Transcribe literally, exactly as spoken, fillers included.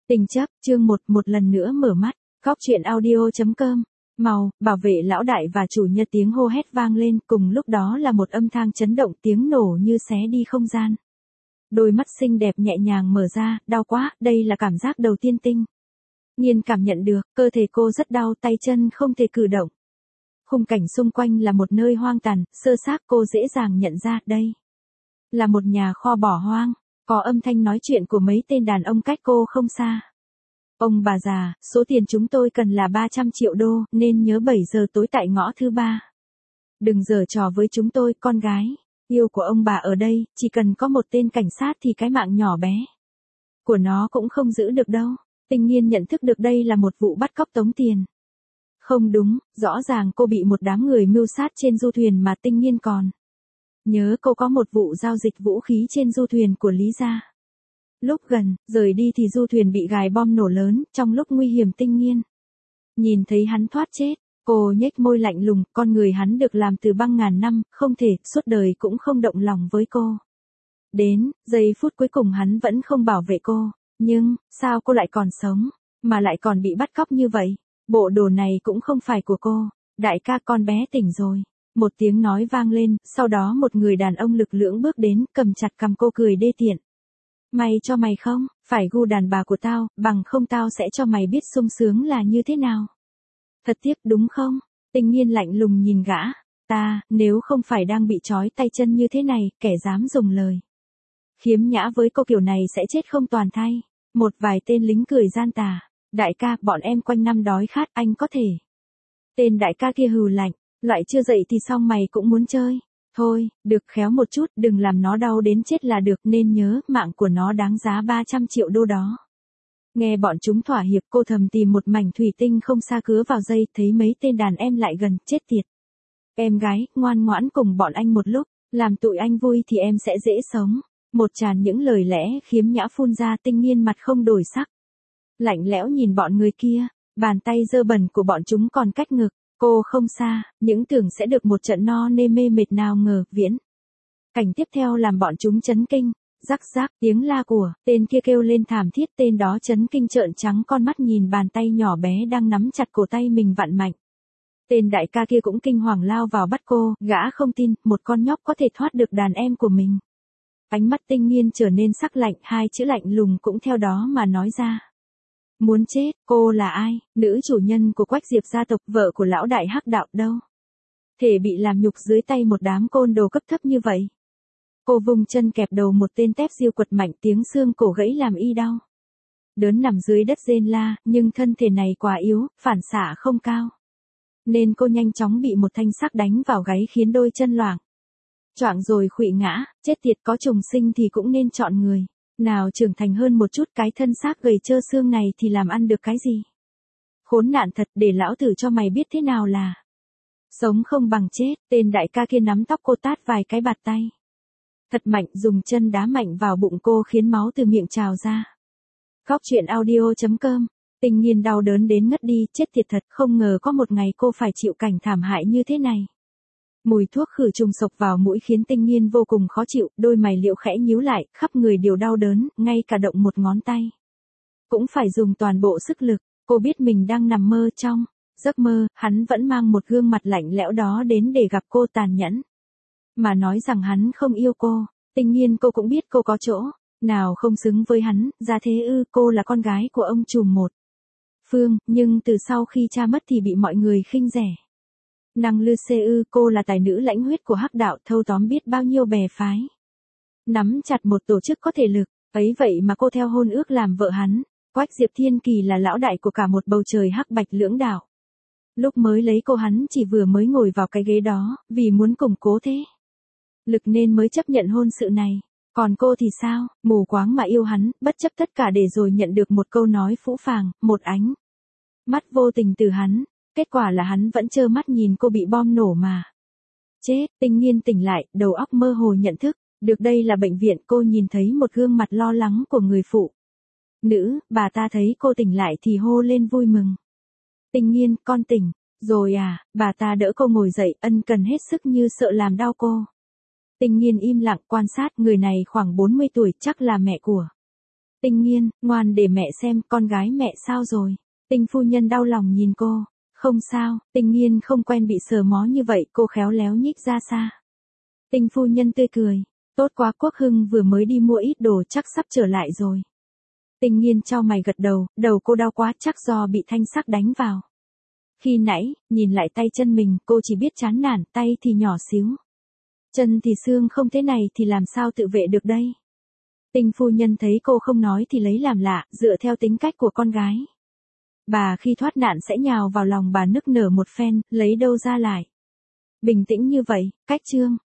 Tình chấp, chương một, một lần nữa mở mắt, góc truyện audio chấm com. Màu, bảo vệ lão đại và chủ nhân tiếng hô hét vang lên, cùng lúc đó là một âm thanh chấn động, tiếng nổ như xé đi không gian. Đôi mắt xinh đẹp nhẹ nhàng mở ra, đau quá, đây là cảm giác đầu tiên Tinh Nhiên cảm nhận được, cơ thể cô rất đau, tay chân không thể cử động. Khung cảnh xung quanh là một nơi hoang tàn, sơ xác, cô dễ dàng nhận ra, đây là một nhà kho bỏ hoang, có âm thanh nói chuyện của mấy tên đàn ông cách cô không xa. Ông bà già, số tiền chúng tôi cần là ba trăm triệu đô, nên nhớ bảy giờ tối tại ngõ thứ ba. Đừng giở trò với chúng tôi, con gái yêu của ông bà ở đây, chỉ cần có một tên cảnh sát thì cái mạng nhỏ bé của nó cũng không giữ được đâu. Tinh Nhiên nhận thức được đây là một vụ bắt cóc tống tiền. Không đúng, rõ ràng cô bị một đám người mưu sát trên du thuyền mà Tinh Nhiên còn nhớ cô có một vụ giao dịch vũ khí trên du thuyền của Lý gia. Lúc gần, rời đi thì du thuyền bị gài bom nổ lớn, trong lúc nguy hiểm Tinh Nhiên nhìn thấy hắn thoát chết, cô nhếch môi lạnh lùng, con người hắn được làm từ băng ngàn năm, không thể, suốt đời cũng không động lòng với cô. Đến, giây phút cuối cùng hắn vẫn không bảo vệ cô, nhưng, sao cô lại còn sống, mà lại còn bị bắt cóc như vậy? Bộ đồ này cũng không phải của cô, đại ca con bé tỉnh rồi. Một tiếng nói vang lên, sau đó một người đàn ông lực lưỡng bước đến, cầm chặt cằm cô cười đê tiện. Mày cho mày không, phải gu đàn bà của tao, bằng không tao sẽ cho mày biết sung sướng là như thế nào. Thật tiếc đúng không? Tinh Nhiên lạnh lùng nhìn gã, ta, nếu không phải đang bị trói tay chân như thế này, kẻ dám dùng lời khiếm nhã với cô kiểu này sẽ chết không toàn thay. Một vài tên lính cười gian tà, đại ca, bọn em quanh năm đói khát, anh có thể. Tên đại ca kia hừ lạnh, loại chưa dậy thì xong mày cũng muốn chơi. Thôi, được khéo một chút, đừng làm nó đau đến chết là được, nên nhớ, mạng của nó đáng giá ba trăm triệu đô đó. Nghe bọn chúng thỏa hiệp, cô thầm tìm một mảnh thủy tinh không xa cứa vào dây, thấy mấy tên đàn em lại gần, chết tiệt. Em gái, ngoan ngoãn cùng bọn anh một lúc, làm tụi anh vui thì em sẽ dễ sống. Một tràn những lời lẽ khiếm nhã phun ra. Tinh Nhiên mặt không đổi sắc, lạnh lẽo nhìn bọn người kia, bàn tay dơ bẩn của bọn chúng còn cách ngực. Cô không xa, những tưởng sẽ được một trận no nê mê mệt, nào ngờ, viễn cảnh tiếp theo làm bọn chúng chấn kinh. Rắc rác, tiếng la của tên kia kêu lên thảm thiết, tên đó chấn kinh trợn trắng con mắt nhìn bàn tay nhỏ bé đang nắm chặt cổ tay mình vặn mạnh. Tên đại ca kia cũng kinh hoàng lao vào bắt cô, gã không tin, một con nhóc có thể thoát được đàn em của mình. Ánh mắt Tinh Nhiên trở nên sắc lạnh, hai chữ lạnh lùng cũng theo đó mà nói ra. Muốn chết, cô là ai? Nữ chủ nhân của Quách Diệp gia tộc, vợ của lão đại hắc đạo đâu? Thể bị làm nhục dưới tay một đám côn đồ cấp thấp như vậy. Cô vùng chân kẹp đầu một tên tép diêu quật mạnh, tiếng xương cổ gãy làm y đau. Đớn nằm dưới đất rên la, nhưng thân thể này quá yếu, phản xạ không cao. Nên cô nhanh chóng bị một thanh sắc đánh vào gáy khiến đôi chân loạng choạng rồi khuỵu ngã. Chết tiệt, có trùng sinh thì cũng nên chọn người nào trưởng thành hơn một chút, cái thân xác gầy trơ xương này thì làm ăn được cái gì? Khốn nạn thật, để lão tử cho mày biết thế nào là sống không bằng chết. Tên đại ca kia nắm tóc cô tát vài cái bạt tay thật mạnh, dùng chân đá mạnh vào bụng cô khiến máu từ miệng trào ra. Góc truyện audio chấm com. Tinh Nhiên đau đớn đến ngất đi, chết tiệt thật, không ngờ có một ngày cô phải chịu cảnh thảm hại như thế này. Mùi thuốc khử trùng sộc vào mũi khiến Tinh Nhiên vô cùng khó chịu, đôi mày liễu khẽ nhíu lại, khắp người đều đau đớn, ngay cả động một ngón tay cũng phải dùng toàn bộ sức lực. Cô biết mình đang nằm mơ, trong giấc mơ, hắn vẫn mang một gương mặt lạnh lẽo đó đến để gặp cô tàn nhẫn mà nói rằng hắn không yêu cô. Tinh Nhiên cô cũng biết cô có chỗ nào không xứng với hắn, ra thế ư? Cô là con gái của ông trùm một phương, nhưng từ sau khi cha mất thì bị mọi người khinh rẻ. Năng lư xê ư? Cô là tài nữ lãnh huyết của hắc đạo, thâu tóm biết bao nhiêu bè phái, nắm chặt một tổ chức có thể lực, ấy vậy mà cô theo hôn ước làm vợ hắn. Quách Diệp Thiên Kỳ là lão đại của cả một bầu trời hắc bạch lưỡng đạo. Lúc mới lấy cô hắn chỉ vừa mới ngồi vào cái ghế đó, vì muốn củng cố thế lực nên mới chấp nhận hôn sự này. Còn cô thì sao? Mù quáng mà yêu hắn, bất chấp tất cả để rồi nhận được một câu nói phũ phàng, một ánh mắt vô tình từ hắn. Kết quả là hắn vẫn trơ mắt nhìn cô bị bom nổ mà chết. Tinh Nhiên tỉnh lại, đầu óc mơ hồ nhận thức được đây là bệnh viện. Cô nhìn thấy một gương mặt lo lắng của người phụ nữ, bà ta thấy cô tỉnh lại thì hô lên vui mừng. Tinh Nhiên, con tỉnh rồi à? Bà ta đỡ cô ngồi dậy, ân cần hết sức như sợ làm đau cô. Tinh Nhiên im lặng quan sát, người này khoảng bốn mươi tuổi, chắc là mẹ của Tinh Nghiên, ngoan để mẹ xem, con gái mẹ sao rồi? Tinh phu nhân đau lòng nhìn cô. Không sao, Tinh Nghiên không quen bị sờ mó như vậy, cô khéo léo nhích ra xa. Tinh phu nhân tươi cười. Tốt quá, Quốc Hưng vừa mới đi mua ít đồ chắc sắp trở lại rồi. Tinh Nghiên chau mày gật đầu, đầu cô đau quá chắc do bị thanh sắc đánh vào. Khi nãy, nhìn lại tay chân mình, cô chỉ biết chán nản, tay thì nhỏ xíu. Chân thì xương không thế này thì làm sao tự vệ được đây? Tinh phu nhân thấy cô không nói thì lấy làm lạ, dựa theo tính cách của con gái. Bà khi thoát nạn sẽ nhào vào lòng bà nức nở một phen, lấy đâu ra lại. Bình tĩnh như vậy, cách trương.